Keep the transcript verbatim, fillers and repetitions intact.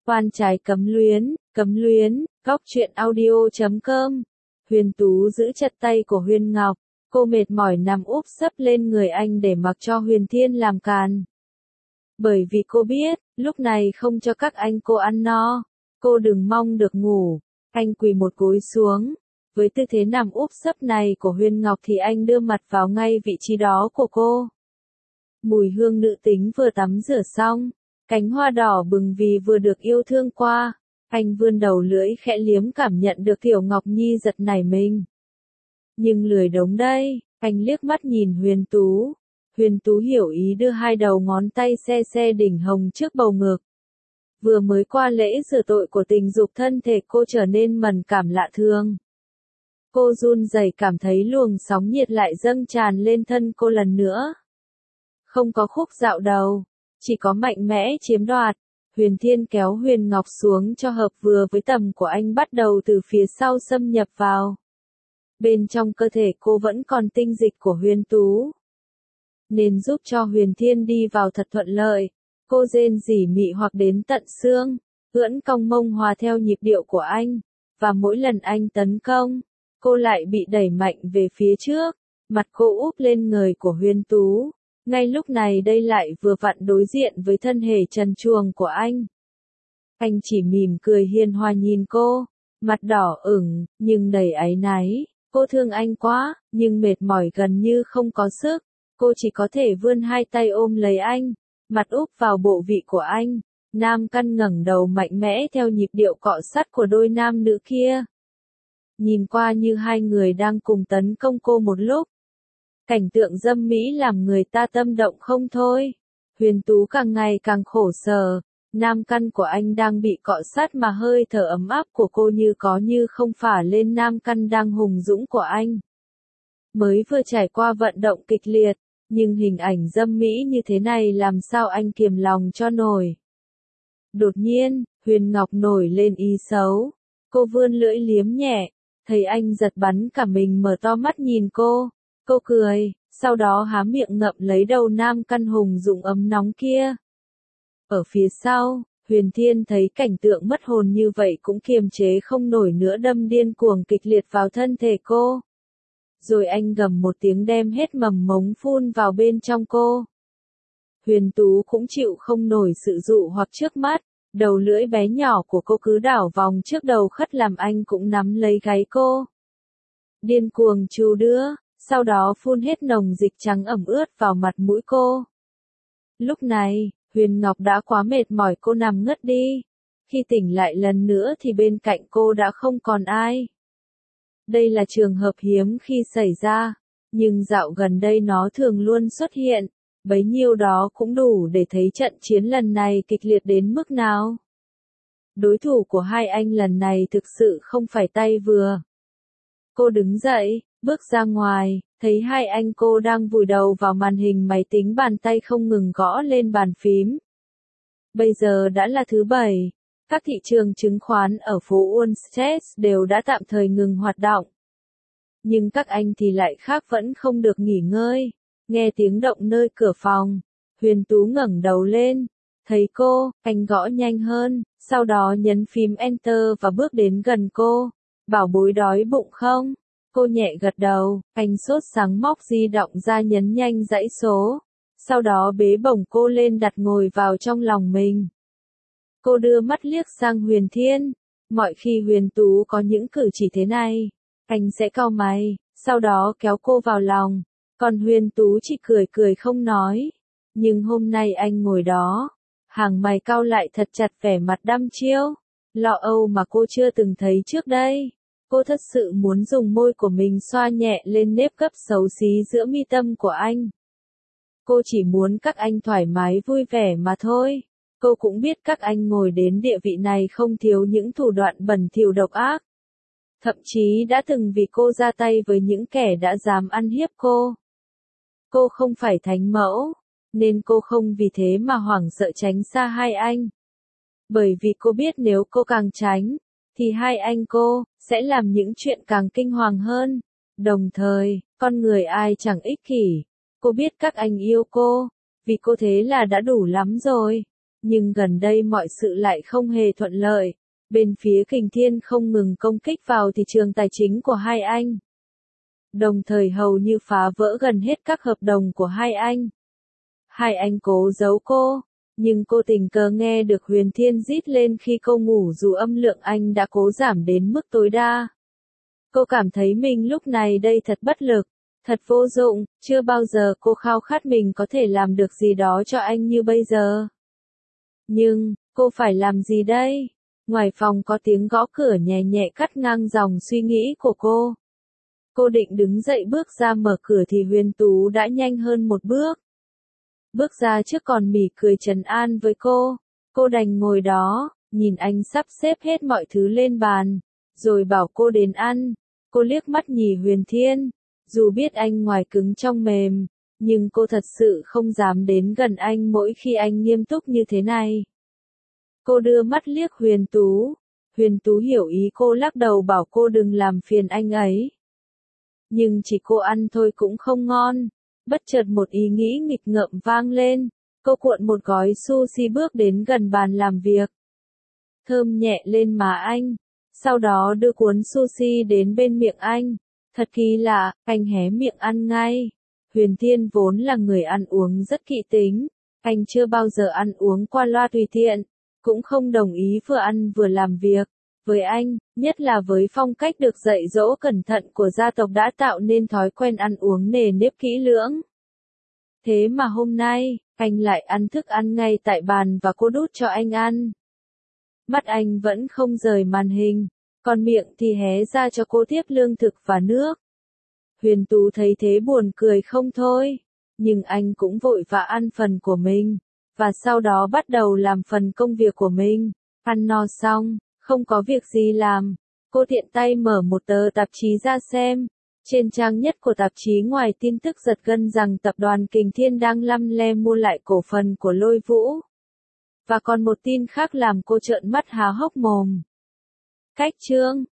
Oan trái cấm luyến, cấm luyến, góc truyện audio chấm com. Huyền Tú giữ chặt tay của Huyền Ngọc, cô mệt mỏi nằm úp sấp lên người anh để mặc cho Huyền Thiên làm càn. Bởi vì cô biết, lúc này không cho các anh cô ăn no, cô đừng mong được ngủ. Anh quỳ một gối xuống, với tư thế nằm úp sấp này của Huyền Ngọc thì anh đưa mặt vào ngay vị trí đó của cô. Mùi hương nữ tính vừa tắm rửa xong, cánh hoa đỏ bừng vì vừa được yêu thương qua, anh vươn đầu lưỡi khẽ liếm cảm nhận được Tiểu Ngọc Nhi giật nảy mình. Nhưng lười đống đây, anh liếc mắt nhìn Huyền Tú. Huyền Tú hiểu ý đưa hai đầu ngón tay se se đỉnh hồng trước bầu ngực. Vừa mới qua lễ rửa tội của tình dục thân thể cô trở nên mẫn cảm lạ thường. Cô run rẩy cảm thấy luồng sóng nhiệt lại dâng tràn lên thân cô lần nữa. Không có khúc dạo đầu, chỉ có mạnh mẽ chiếm đoạt. Huyền Thiên kéo Huyền Ngọc xuống cho hợp vừa với tầm của anh, bắt đầu từ phía sau xâm nhập vào. Bên trong cơ thể cô vẫn còn tinh dịch của Huyền Tú, nên giúp cho Huyền Thiên đi vào thật thuận lợi. Cô rên rỉ mị hoặc đến tận xương, ưỡn cong mông hòa theo nhịp điệu của anh, và mỗi lần anh tấn công, cô lại bị đẩy mạnh về phía trước, mặt cô úp lên người của Huyền Tú. Ngay lúc này đây lại vừa vặn đối diện với thân thể trần truồng của anh. Anh chỉ mỉm cười hiền hòa nhìn cô, mặt đỏ ửng, nhưng đầy áy náy. Cô thương anh quá, nhưng mệt mỏi gần như không có sức. Cô chỉ có thể vươn hai tay ôm lấy anh, mặt úp vào bộ vị của anh. Nam căn ngẩng đầu mạnh mẽ theo nhịp điệu cọ sắt của đôi nam nữ kia. Nhìn qua như hai người đang cùng tấn công cô một lúc. Cảnh tượng dâm mỹ làm người ta tâm động không thôi. Huyền Tú càng ngày càng khổ sở. Nam căn của anh đang bị cọ sát mà hơi thở ấm áp của cô như có như không phả lên nam căn đang hùng dũng của anh. Mới vừa trải qua vận động kịch liệt, nhưng hình ảnh dâm mỹ như thế này làm sao anh kiềm lòng cho nổi. Đột nhiên, Huyền Ngọc nổi lên ý xấu. Cô vươn lưỡi liếm nhẹ, thấy anh giật bắn cả mình mở to mắt nhìn cô. Cô cười, sau đó há miệng ngậm lấy đầu nam căn hùng dũng ấm nóng kia. Ở phía sau, Huyền Thiên thấy cảnh tượng mất hồn như vậy cũng kiềm chế không nổi nữa, đâm điên cuồng kịch liệt vào thân thể cô. Rồi anh gầm một tiếng đem hết mầm mống phun vào bên trong cô. Huyền Tú cũng chịu không nổi sự dụ hoặc trước mắt, đầu lưỡi bé nhỏ của cô cứ đảo vòng trước đầu khất làm anh cũng nắm lấy gáy cô. Điên cuồng chu đưa, sau đó phun hết nồng dịch trắng ẩm ướt vào mặt mũi cô. Lúc này, Huyền Ngọc đã quá mệt mỏi, cô nằm ngất đi. Khi tỉnh lại lần nữa thì bên cạnh cô đã không còn ai. Đây là trường hợp hiếm khi xảy ra, nhưng dạo gần đây nó thường luôn xuất hiện, bấy nhiêu đó cũng đủ để thấy trận chiến lần này kịch liệt đến mức nào. Đối thủ của hai anh lần này thực sự không phải tay vừa. Cô đứng dậy, bước ra ngoài, thấy hai anh cô đang vùi đầu vào màn hình máy tính, bàn tay không ngừng gõ lên bàn phím. Bây giờ đã là thứ bảy, các thị trường chứng khoán ở phố Wall Street đều đã tạm thời ngừng hoạt động. Nhưng các anh thì lại khác, vẫn không được nghỉ ngơi. Nghe tiếng động nơi cửa phòng, Huyền Tú ngẩng đầu lên, thấy cô, anh gõ nhanh hơn, sau đó nhấn phím Enter và bước đến gần cô. Bảo bối đói bụng không? Cô nhẹ gật đầu, anh sốt sắng móc di động ra nhấn nhanh dãy số. Sau đó bế bổng cô lên đặt ngồi vào trong lòng mình. Cô đưa mắt liếc sang Huyền Thiên. Mọi khi Huyền Tú có những cử chỉ thế này, anh sẽ cau mày, sau đó kéo cô vào lòng. Còn Huyền Tú chỉ cười cười không nói. Nhưng hôm nay anh ngồi đó, hàng mày cau lại thật chặt, vẻ mặt đăm chiêu, lo âu mà cô chưa từng thấy trước đây. Cô thật sự muốn dùng môi của mình xoa nhẹ lên nếp gấp xấu xí giữa mi tâm của anh. Cô chỉ muốn các anh thoải mái vui vẻ mà thôi. Cô cũng biết các anh ngồi đến địa vị này không thiếu những thủ đoạn bẩn thỉu độc ác. Thậm chí đã từng vì cô ra tay với những kẻ đã dám ăn hiếp cô. Cô không phải thánh mẫu, nên cô không vì thế mà hoảng sợ tránh xa hai anh. Bởi vì cô biết nếu cô càng tránh, thì hai anh cô sẽ làm những chuyện càng kinh hoàng hơn. Đồng thời, con người ai chẳng ích kỷ. Cô biết các anh yêu cô, vì cô thế là đã đủ lắm rồi. Nhưng gần đây mọi sự lại không hề thuận lợi. Bên phía Kình Thiên không ngừng công kích vào thị trường tài chính của hai anh. Đồng thời hầu như phá vỡ gần hết các hợp đồng của hai anh. Hai anh cố giấu cô, nhưng cô tình cờ nghe được Huyền Thiên rít lên khi cô ngủ dù âm lượng anh đã cố giảm đến mức tối đa. Cô cảm thấy mình lúc này đây thật bất lực, thật vô dụng, chưa bao giờ cô khao khát mình có thể làm được gì đó cho anh như bây giờ. Nhưng, cô phải làm gì đây? Ngoài phòng có tiếng gõ cửa nhẹ nhẹ cắt ngang dòng suy nghĩ của cô. Cô định đứng dậy bước ra mở cửa thì Huyền Tú đã nhanh hơn một bước. Bước ra trước còn mỉm cười trấn an với cô. Cô đành ngồi đó, nhìn anh sắp xếp hết mọi thứ lên bàn, rồi bảo cô đến ăn. Cô liếc mắt nhìn Huyền Thiên, dù biết anh ngoài cứng trong mềm, nhưng cô thật sự không dám đến gần anh mỗi khi anh nghiêm túc như thế này. Cô đưa mắt liếc Huyền Tú. Huyền Tú hiểu ý cô lắc đầu bảo cô đừng làm phiền anh ấy. Nhưng chỉ cô ăn thôi cũng không ngon. Bất chợt một ý nghĩ nghịch ngợm vang lên. Cô cuộn một gói sushi bước đến gần bàn làm việc. Thơm nhẹ lên má anh. Sau đó đưa cuốn sushi đến bên miệng anh. Thật kỳ lạ, anh hé miệng ăn ngay. Huyền Thiên vốn là người ăn uống rất kỹ tính. Anh chưa bao giờ ăn uống qua loa tùy tiện. Cũng không đồng ý vừa ăn vừa làm việc. Với anh, nhất là với phong cách được dạy dỗ cẩn thận của gia tộc đã tạo nên thói quen ăn uống nề nếp kỹ lưỡng. Thế mà hôm nay, anh lại ăn thức ăn ngay tại bàn và cô đút cho anh ăn. Mắt anh vẫn không rời màn hình, còn miệng thì hé ra cho cô tiếp lương thực và nước. Huyền Tú thấy thế buồn cười không thôi, nhưng anh cũng vội vã ăn phần của mình, và sau đó bắt đầu làm phần công việc của mình. Ăn no xong, không có việc gì làm, cô tiện tay mở một tờ tạp chí ra xem. Trên trang nhất của tạp chí ngoài tin tức giật gân rằng tập đoàn Kình Thiên đang lăm le mua lại cổ phần của Lôi Vũ. Và còn một tin khác làm cô trợn mắt há hốc mồm. Cách chương